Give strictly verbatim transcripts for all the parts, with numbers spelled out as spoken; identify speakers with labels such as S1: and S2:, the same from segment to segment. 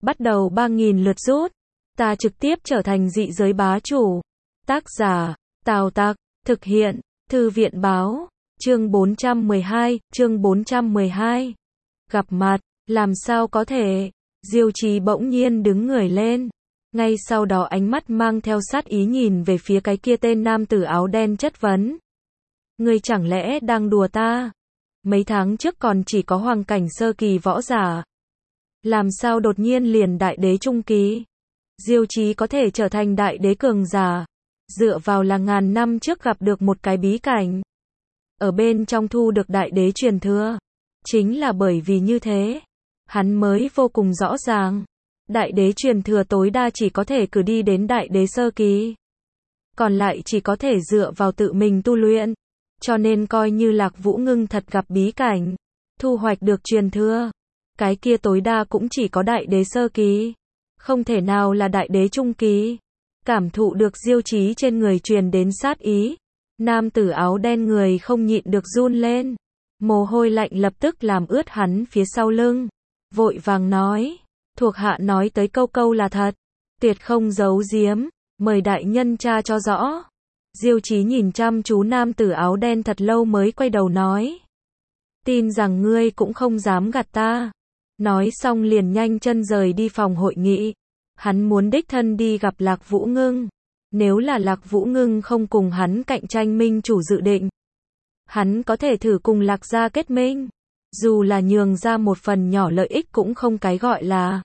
S1: bắt đầu ba nghìn lượt rút. Ta trực tiếp trở thành dị giới bá chủ. Tác giả, Tào Tặc, thực hiện, Thư viện báo, chương bốn trăm mười hai, chương bốn trăm mười hai. Gặp mặt, làm sao có thể? Diêu Chí bỗng nhiên đứng người lên. Ngay sau đó ánh mắt mang theo sát ý nhìn về phía cái kia tên nam tử áo đen chất vấn. Ngươi chẳng lẽ đang đùa ta? Mấy tháng trước còn chỉ có hoàng cảnh sơ kỳ võ giả. Làm sao đột nhiên liền đại đế trung kỳ? Diêu Chí có thể trở thành đại đế cường giả, dựa vào là ngàn năm trước gặp được một cái bí cảnh. Ở bên trong thu được đại đế truyền thừa. Chính là bởi vì như thế, hắn mới vô cùng rõ ràng. Đại đế truyền thừa tối đa chỉ có thể cử đi đến đại đế sơ kỳ. Còn lại chỉ có thể dựa vào tự mình tu luyện. Cho nên coi như Lạc Vũ Ngưng thật gặp bí cảnh, thu hoạch được truyền thừa, cái kia tối đa cũng chỉ có đại đế sơ kỳ, không thể nào là đại đế trung kỳ. Cảm thụ được Diêu Chí trên người truyền đến sát ý, nam tử áo đen người không nhịn được run lên, mồ hôi lạnh lập tức làm ướt hắn phía sau lưng, vội vàng nói, thuộc hạ nói tới câu câu là thật, tuyệt không giấu giếm, mời đại nhân tra cho rõ. Diêu Chí nhìn chăm chú nam tử áo đen thật lâu mới quay đầu nói, tin rằng ngươi cũng không dám gạt ta. Nói xong liền nhanh chân rời đi phòng hội nghị. Hắn muốn đích thân đi gặp Lạc Vũ Ngưng. Nếu là Lạc Vũ Ngưng không cùng hắn cạnh tranh minh chủ dự định, hắn có thể thử cùng Lạc gia kết minh. Dù là nhường ra một phần nhỏ lợi ích cũng không cái gọi là.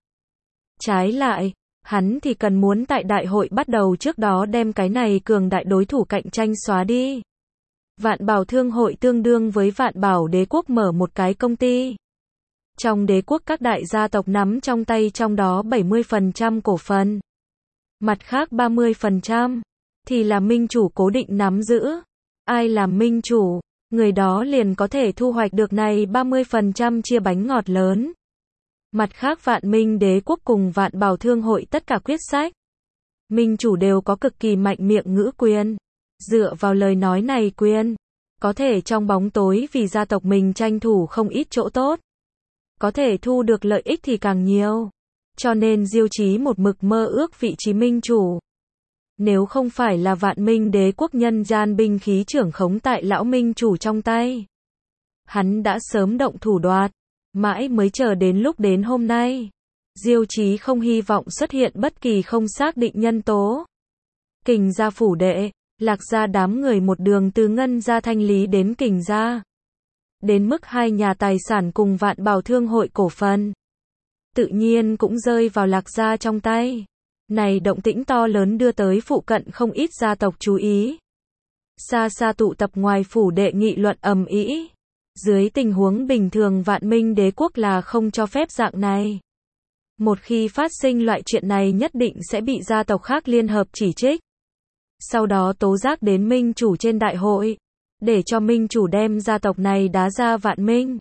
S1: Trái lại, hắn thì cần muốn tại đại hội bắt đầu trước đó đem cái này cường đại đối thủ cạnh tranh xóa đi. Vạn Bảo Thương hội tương đương với Vạn Bảo Đế quốc mở một cái công ty. Trong đế quốc các đại gia tộc nắm trong tay trong đó bảy mươi phần trăm cổ phần. Mặt khác ba mươi phần trăm thì là minh chủ cố định nắm giữ. Ai làm minh chủ, người đó liền có thể thu hoạch được này ba mươi phần trăm chia bánh ngọt lớn. Mặt khác Vạn Minh Đế quốc cùng Vạn Bảo Thương hội tất cả quyết sách, minh chủ đều có cực kỳ mạnh miệng ngữ quyền. Dựa vào lời nói này quyền, có thể trong bóng tối vì gia tộc mình tranh thủ không ít chỗ tốt. Có thể thu được lợi ích thì càng nhiều. Cho nên Diêu Chí một mực mơ ước vị trí minh chủ. Nếu không phải là Vạn Minh Đế quốc nhân gian binh khí trưởng khống tại lão minh chủ trong tay, hắn đã sớm động thủ đoạt. Mãi mới chờ đến lúc đến hôm nay, Diêu Chí không hy vọng xuất hiện bất kỳ không xác định nhân tố. Kình gia phủ đệ, Lạc gia đám người một đường từ Ngân gia thanh lý đến Kình gia. Đến mức hai nhà tài sản cùng Vạn Bảo Thương hội cổ phần, tự nhiên cũng rơi vào Lạc gia trong tay. Này động tĩnh to lớn đưa tới phụ cận không ít gia tộc chú ý. Xa xa tụ tập ngoài phủ đệ nghị luận ầm ĩ. Dưới tình huống bình thường Vạn Minh Đế quốc là không cho phép dạng này. Một khi phát sinh loại chuyện này nhất định sẽ bị gia tộc khác liên hợp chỉ trích. Sau đó tố giác đến minh chủ trên đại hội, để cho minh chủ đem gia tộc này đá ra Vạn Minh.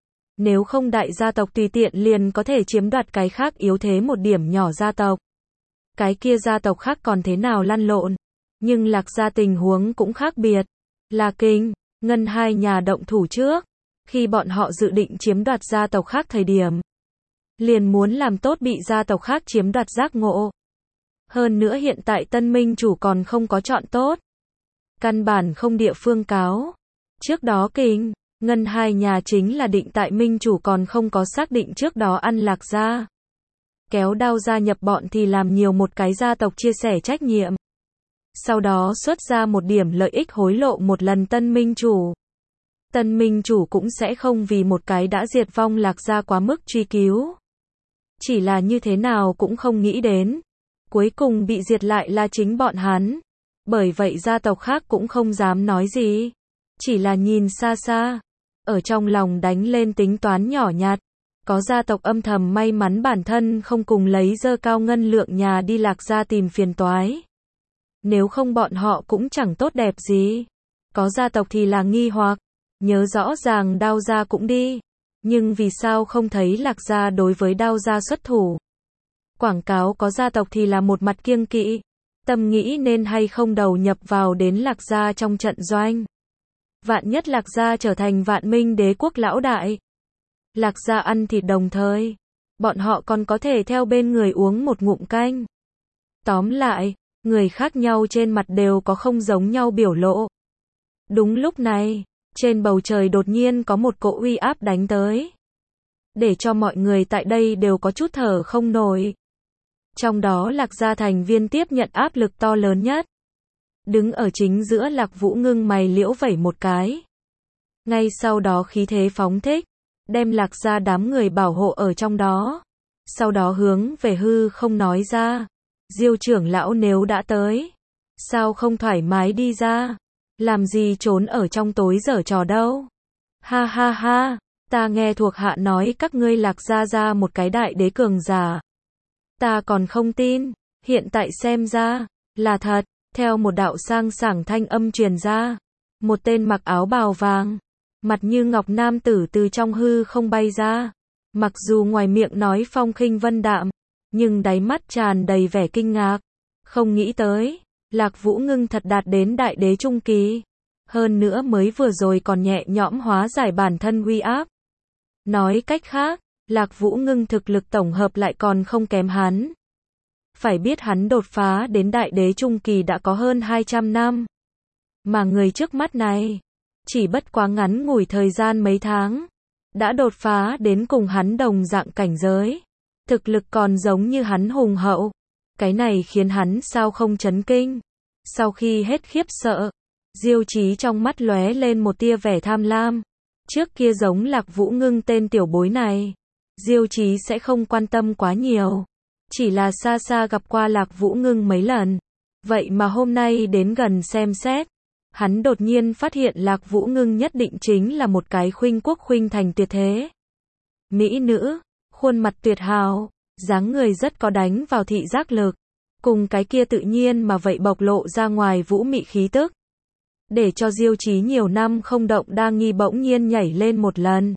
S1: Nếu không đại gia tộc tùy tiện liền có thể chiếm đoạt cái khác yếu thế một điểm nhỏ gia tộc. Cái kia gia tộc khác còn thế nào lăn lộn. Nhưng Lạc gia tình huống cũng khác biệt. Là Kình, Ngân hai nhà động thủ trước. Khi bọn họ dự định chiếm đoạt gia tộc khác thời điểm, liền muốn làm tốt bị gia tộc khác chiếm đoạt giác ngộ. Hơn nữa hiện tại tân minh chủ còn không có chọn tốt. Căn bản không địa phương cáo. Trước đó Kình, Ngân hai nhà chính là định tại minh chủ còn không có xác định trước đó ăn Lạc gia. Kéo đao gia nhập bọn thì làm nhiều một cái gia tộc chia sẻ trách nhiệm. Sau đó xuất ra một điểm lợi ích hối lộ một lần tân minh chủ. Tân minh chủ cũng sẽ không vì một cái đã diệt vong Lạc gia quá mức truy cứu. Chỉ là như thế nào cũng không nghĩ đến. Cuối cùng bị diệt lại là chính bọn hắn. Bởi vậy gia tộc khác cũng không dám nói gì. Chỉ là nhìn xa xa. Ở trong lòng đánh lên tính toán nhỏ nhặt. Có gia tộc âm thầm may mắn bản thân không cùng lấy dơ cao ngân lượng nhà đi Lạc gia tìm phiền toái. Nếu không bọn họ cũng chẳng tốt đẹp gì. Có gia tộc thì là nghi hoặc. Nhớ rõ ràng Đao gia cũng đi. Nhưng vì sao không thấy Lạc gia đối với Đao gia xuất thủ. Quảng cáo có gia tộc thì là một mặt kiêng kỵ. Tâm nghĩ nên hay không đầu nhập vào đến Lạc gia trong trận doanh. Vạn nhất Lạc gia trở thành Vạn Minh Đế quốc lão đại. Lạc gia ăn thịt đồng thời. bọn họ còn có thể theo bên người uống một ngụm canh. Tóm lại, người khác nhau trên mặt đều có không giống nhau biểu lộ. Đúng lúc này, trên bầu trời đột nhiên có một cỗ uy áp đánh tới, để cho mọi người tại đây đều có chút thở không nổi. Trong đó Lạc gia thành viên tiếp nhận áp lực to lớn nhất. Đứng ở chính giữa Lạc Vũ ngưng mày liễu vẩy một cái. Ngay sau đó khí thế phóng thích, đem Lạc gia đám người bảo hộ ở trong đó. Sau đó hướng về hư không nói ra, Diêu trưởng lão nếu đã tới, sao không thoải mái đi ra, làm gì trốn ở trong tối giở trò đâu. Ha ha ha, ta nghe thuộc hạ nói các ngươi Lạc gia ra một cái đại đế cường giả. Ta còn không tin, hiện tại xem ra, là thật. Theo một đạo sang sảng thanh âm truyền ra, một tên mặc áo bào vàng, mặt như ngọc nam tử từ trong hư không bay ra. Mặc dù ngoài miệng nói phong khinh vân đạm, nhưng đáy mắt tràn đầy vẻ kinh ngạc. Không nghĩ tới, Lạc Vũ ngưng thật đạt đến đại đế trung kỳ. Hơn nữa mới vừa rồi còn nhẹ nhõm hóa giải bản thân uy áp. Nói cách khác, Lạc Vũ ngưng thực lực tổng hợp lại còn không kém hắn. Phải biết hắn đột phá đến đại đế trung kỳ đã có hơn hai trăm năm. Mà người trước mắt này, chỉ bất quá ngắn ngủi thời gian mấy tháng, đã đột phá đến cùng hắn đồng dạng cảnh giới. Thực lực còn giống như hắn hùng hậu. Cái này khiến hắn sao không chấn kinh. Sau khi hết khiếp sợ, Diêu Chí trong mắt lóe lên một tia vẻ tham lam. Trước kia giống Lạc Vũ ngưng tên tiểu bối này, Diêu Chí sẽ không quan tâm quá nhiều. Chỉ là xa xa gặp qua Lạc Vũ ngưng mấy lần. Vậy mà hôm nay đến gần xem xét, hắn đột nhiên phát hiện Lạc Vũ ngưng nhất định chính là một cái khuynh quốc khuynh thành tuyệt thế. Mỹ nữ, khuôn mặt tuyệt hào, dáng người rất có đánh vào thị giác lực. Cùng cái kia tự nhiên mà vậy bộc lộ ra ngoài vũ mị khí tức. Để cho Diêu Chí nhiều năm không động đa nghi bỗng nhiên nhảy lên một lần.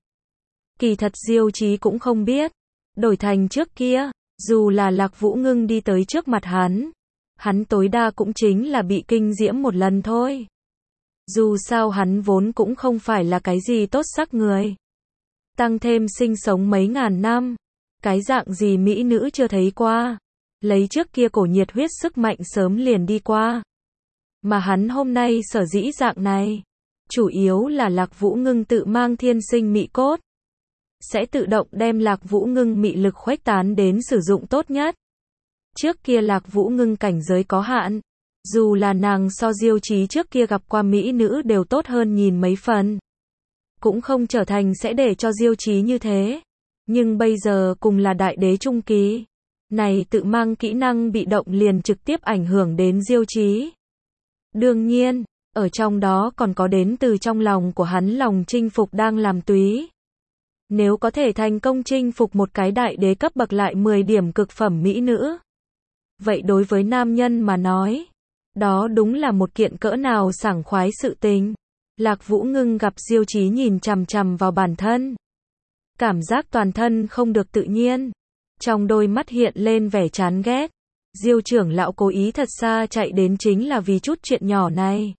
S1: Kỳ thật Diêu Chí cũng không biết, đổi thành trước kia, dù là Lạc Vũ ngưng đi tới trước mặt hắn, hắn tối đa cũng chính là bị kinh diễm một lần thôi. Dù sao hắn vốn cũng không phải là cái gì tốt sắc người. Tăng thêm sinh sống mấy ngàn năm, cái dạng gì mỹ nữ chưa thấy qua. Lấy trước kia cổ nhiệt huyết sức mạnh sớm liền đi qua. Mà hắn hôm nay sở dĩ dạng này, chủ yếu là Lạc Vũ ngưng tự mang thiên sinh mị cốt. Sẽ tự động đem Lạc Vũ ngưng mị lực khuếch tán đến sử dụng tốt nhất. Trước kia Lạc Vũ ngưng cảnh giới có hạn, dù là nàng so Diêu Chí trước kia gặp qua mỹ nữ đều tốt hơn nhìn mấy phần. Cũng không trở thành sẽ để cho Diêu Chí như thế. Nhưng bây giờ cùng là đại đế trung kỳ, này tự mang kỹ năng bị động liền trực tiếp ảnh hưởng đến Diêu Chí. Đương nhiên, ở trong đó còn có đến từ trong lòng của hắn lòng chinh phục đang làm túy. Nếu có thể thành công chinh phục một cái đại đế cấp bậc lại mười điểm cực phẩm mỹ nữ, vậy đối với nam nhân mà nói, đó đúng là một kiện cỡ nào sảng khoái sự tình. Lạc Vũ ngưng gặp Diêu Chí nhìn chằm chằm vào bản thân, cảm giác toàn thân không được tự nhiên, trong đôi mắt hiện lên vẻ chán ghét. Diêu trưởng lão cố ý thật xa chạy đến chính là vì chút chuyện nhỏ này.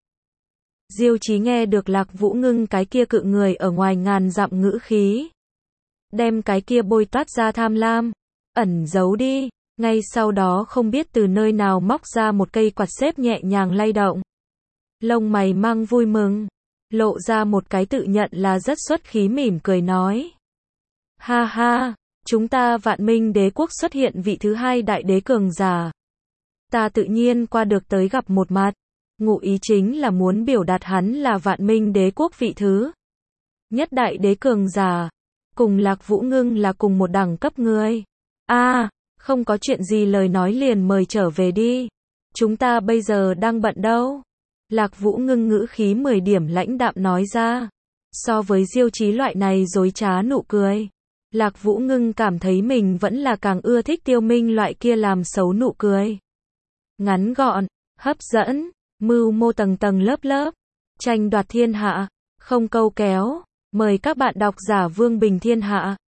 S1: Diêu Chí nghe được Lạc Vũ ngưng cái kia cự người ở ngoài ngàn dặm ngữ khí, đem cái kia bôi toát ra tham lam, ẩn giấu đi. Ngay sau đó không biết từ nơi nào móc ra một cây quạt xếp nhẹ nhàng lay động. Lông mày mang vui mừng, lộ ra một cái tự nhận là rất xuất khí mỉm cười nói. Ha ha, chúng ta Vạn Minh Đế quốc xuất hiện vị thứ hai đại đế cường giả. Ta tự nhiên qua được tới gặp một mặt, ngụ ý chính là muốn biểu đạt hắn là Vạn Minh Đế quốc vị thứ nhất đại đế cường giả, cùng Lạc Vũ ngưng là cùng một đẳng cấp người. A, à, không có chuyện gì lời nói liền mời trở về đi. Chúng ta bây giờ đang bận đâu. Lạc Vũ ngưng ngữ khí mười điểm lãnh đạm nói ra. So với Diêu Chí loại này dối trá nụ cười, Lạc Vũ ngưng cảm thấy mình vẫn là càng ưa thích Tiêu Minh loại kia làm xấu nụ cười. Ngắn gọn, hấp dẫn, mưu mô tầng tầng lớp lớp, tranh đoạt thiên hạ, không câu kéo. Mời các bạn đọc giả Vương Bình Thiên Hạ.